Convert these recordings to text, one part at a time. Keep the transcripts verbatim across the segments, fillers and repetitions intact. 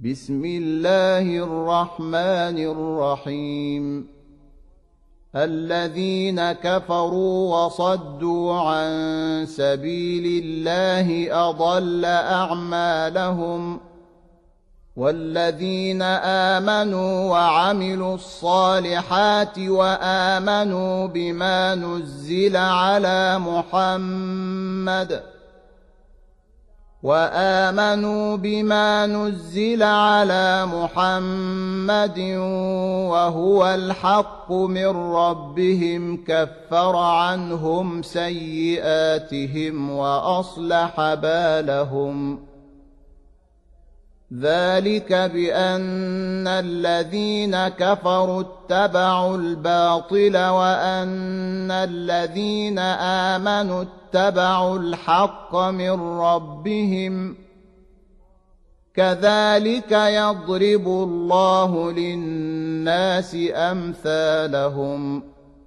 بسم الله الرحمن الرحيم الذين كفروا وصدوا عن سبيل الله أضل أعمالهم والذين آمنوا وعملوا الصالحات وآمنوا بما نزل على محمد وآمنوا بما نزل على محمد وهو الحق من ربهم كفر عنهم سيئاتهم وأصلح بالهم ذلك بأن الذين كفروا اتبعوا الباطل وأن الذين آمنوا اتبعوا الحق من ربهم كذلك يضرب الله للناس أمثالهم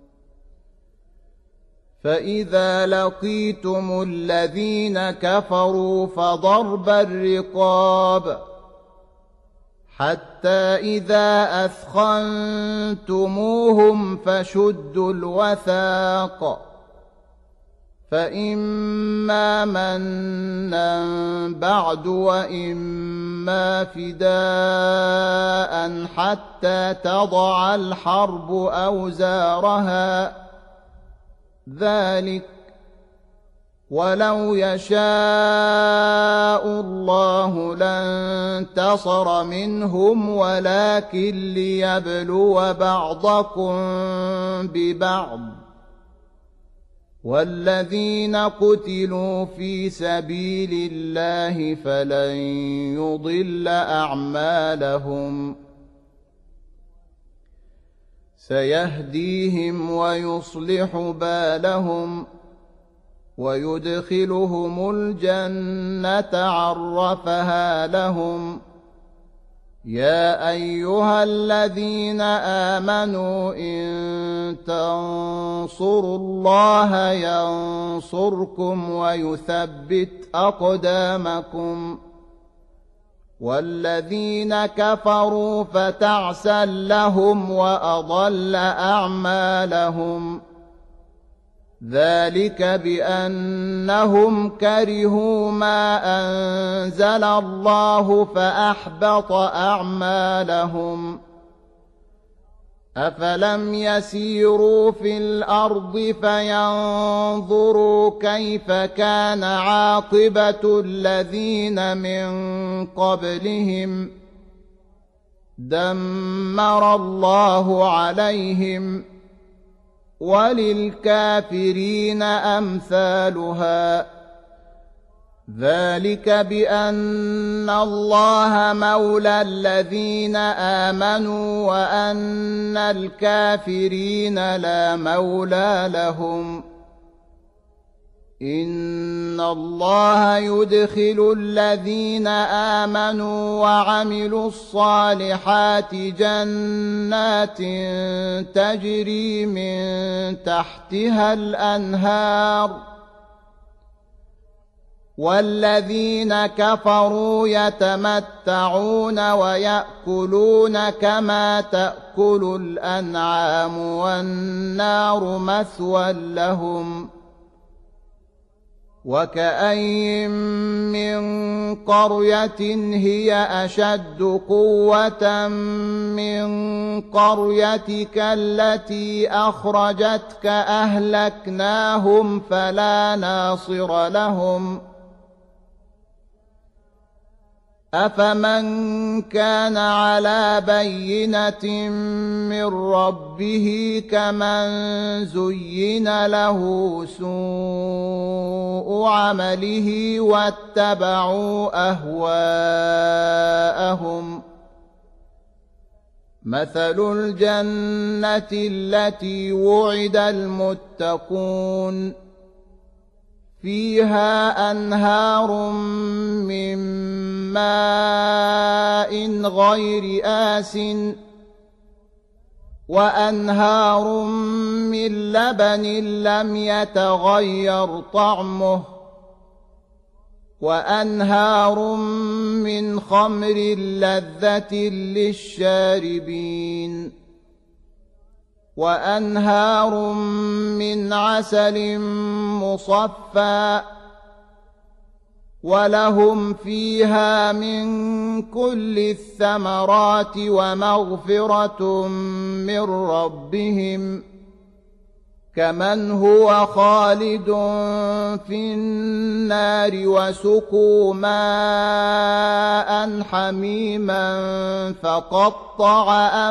فإذا لقيتم الذين كفروا فضرب الرقاب حتى إذا أثخنتموهم فشدوا الوثاق فإما منا بعد وإما فداء حتى تضع الحرب أوزارها ذلك ولو يشاء الله لانتصر منهم ولكن ليبلو بعضكم ببعض والذين قتلوا في سبيل الله فلن يضل أعمالهم سيهديهم ويصلح بالهم ويدخلهم الجنة عرفها لهم يا أيها الذين آمنوا إن تنصروا الله ينصركم ويثبت أقدامكم والذين كفروا فتعسا لهم وأضل أعمالهم ذلك بأنهم كرهوا ما أنزل الله فأحبط أعمالهم أفلم يسيروا في الأرض فينظروا كيف كان عاقبة الذين من قبلهم دمر الله عليهم وللكافرين أمثالها ذلك بأن الله مولى الذين آمنوا وأن الكافرين لا مولى لهم إن الله يدخل الذين آمنوا وعملوا الصالحات جنات تجري من تحتها الأنهار والذين كفروا يتمتعون ويأكلون كما تأكل الأنعام والنار مثوى لهم وكأين من قرية هي أشد قوة من قريتك التي أخرجتك أهلكناهم فلا ناصر لهم أفمن كان على بينة من ربه كمن زين له سوء عمله واتبعوا أهواءهم مثل الجنة التي وعد المتقون فيها أنهار من ماء غير آسٍ وأنهار من لبن لم يتغير طعمه وأنهار من خمر لذة للشاربين وأنهار من عسل مصفى ولهم فيها من كل الثمرات ومغفرة من ربهم كمن هو خالد في النار وسقوا ماء حميما فقطع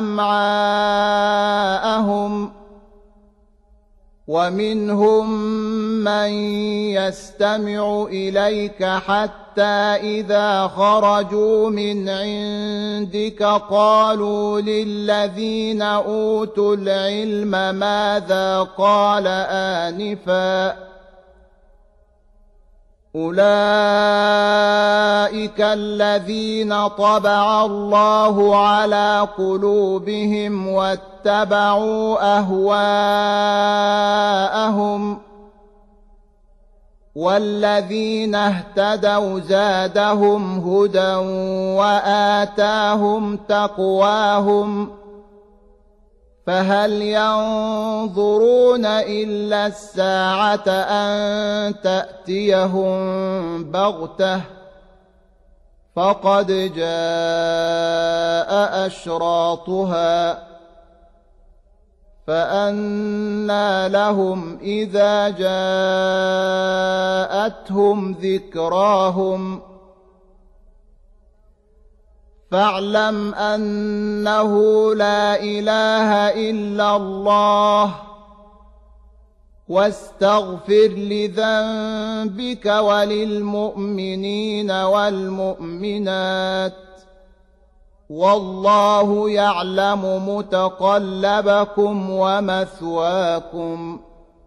أمعاءهم ومنهم من يستمع إليك حتى إذا خرجوا من عندك قالوا للذين أوتوا العلم ماذا قال آنفا أولئك الذين طبع الله على قلوبهم واتبعوا أهواءهم والذين اهتدوا زادهم هدى وآتاهم تقواهم فهل ينظرون إلا الساعة أن تأتيهم بغتة فقد جاء أشراطها فأنى لهم إذا جاءتهم ذكراهم فاعلم أنه لا إله إلا الله واستغفر لذنبك وللمؤمنين والمؤمنات والله يعلم متقلبكم ومثواكم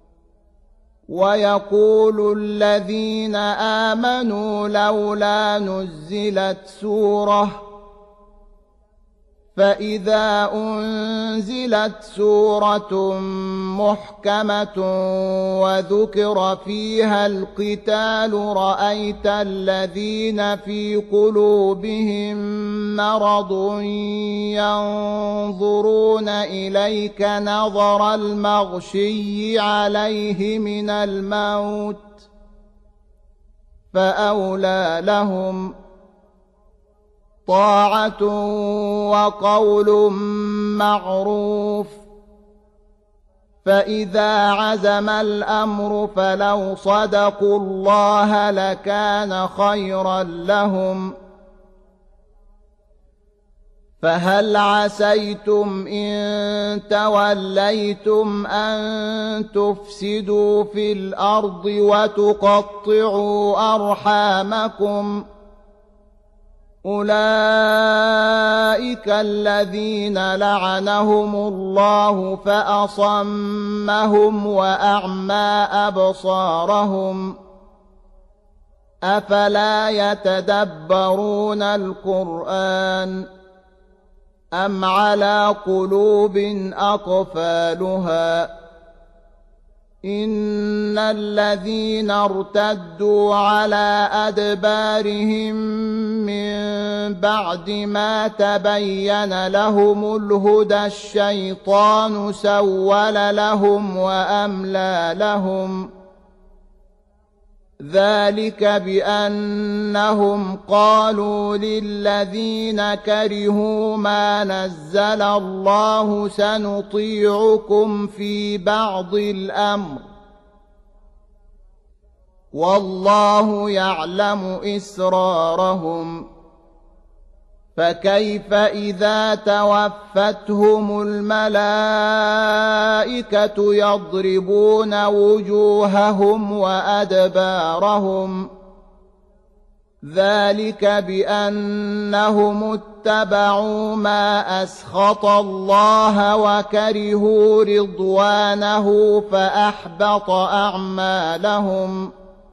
ويقول الذين آمنوا لولا نزلت سورة فإذا أنزلت سورة محكمة وذكر فيها القتال رأيت الذين في قلوبهم مرض ينظرون إليك نظر المغشي عليه من الموت فأولى لهم طاعة وقول معروف فإذا عزم الأمر فلو صدقوا الله لكان خيرا لهم فهل عسيتم إن توليتم أن تفسدوا في الأرض وتقطعوا أرحامكم أولئك الذين لعنهم الله فأصمهم وأعمى أبصارهم أفلا يتدبرون القرآن أم على قلوب أقفالها إن الذين ارتدوا على أدبارهم من بعد ما تبين لهم الهدى الشيطان سول لهم وأملى لهم ذلك بأنهم قالوا للذين كرهوا ما نزل الله سنطيعكم في بعض الأمر والله يعلم إسرارهم فكيف إذا توفتهم الملائكة يضربون وجوههم وأدبارهم ذلك بأنهم اتبعوا ما أسخط الله وكرهوا رضوانه فأحبط أعمالهم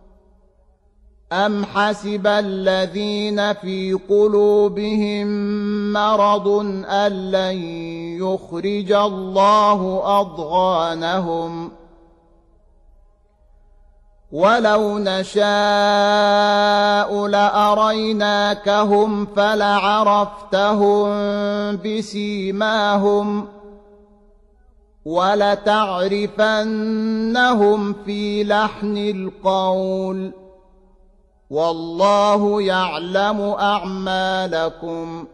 أم حسب الذين في قلوبهم مرض أن لن يخرج الله أضغانهم ولو نشاء لأريناكهم فلعرفتهم بسيماهم ولتعرفنهم في لحن القول والله يعلم أعمالكم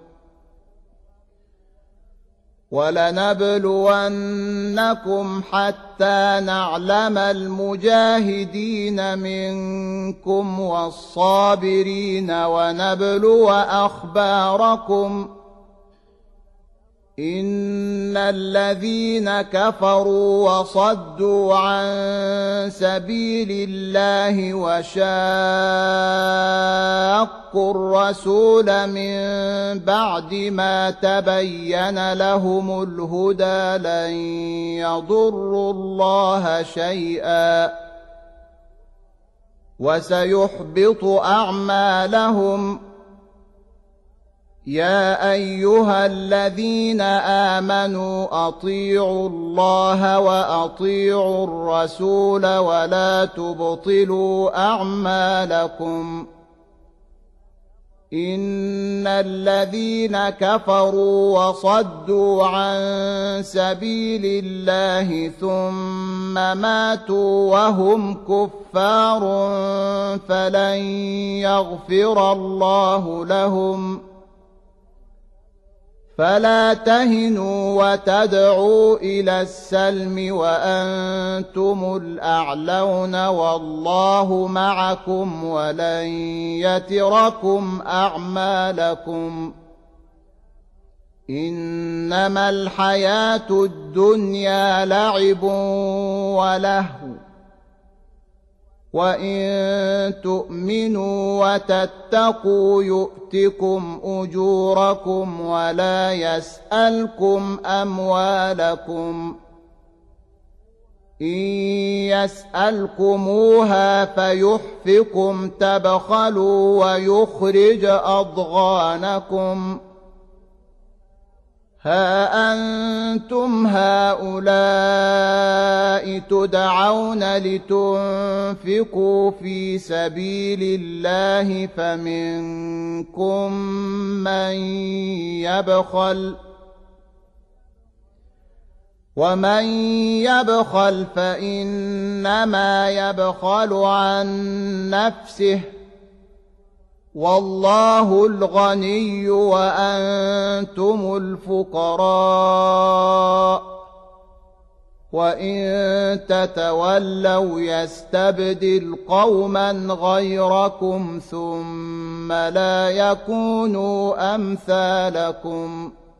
ولنبلونكم حتى نعلم المجاهدين منكم والصابرين ونبلو أخباركم إن الذين كفروا وصدوا عن سبيل الله وشاقوا الرسول من بعد ما تبين لهم الهدى لن يضروا الله شيئا وسيحبط أعمالهم يا أيها الذين آمنوا أطيعوا الله وأطيعوا الرسول ولا تبطلوا أعمالكم إن الذين كفروا وصدوا عن سبيل الله ثم ماتوا وهم كفار فلن يغفر الله لهم فلا تهنوا وتدعوا إلى السلم وأنتم الأعلون والله معكم ولن يتركم أعمالكم إنما الحياة الدنيا لعب ولهو وإن تؤمنوا وتتقوا يؤتكم أجوركم ولا يسألكم أموالكم إن يسألكموها فيحفكم تبخلوا ويخرج أضغانكم ها أنتم هؤلاء تدعون لتنفقوا في سبيل الله فمنكم من يبخل ومن يبخل فإنما يبخل عن نفسه والله الغني وأنتم الفقراء وإن تتولوا يستبدل قوما غيركم ثم لا يكونوا أمثالكم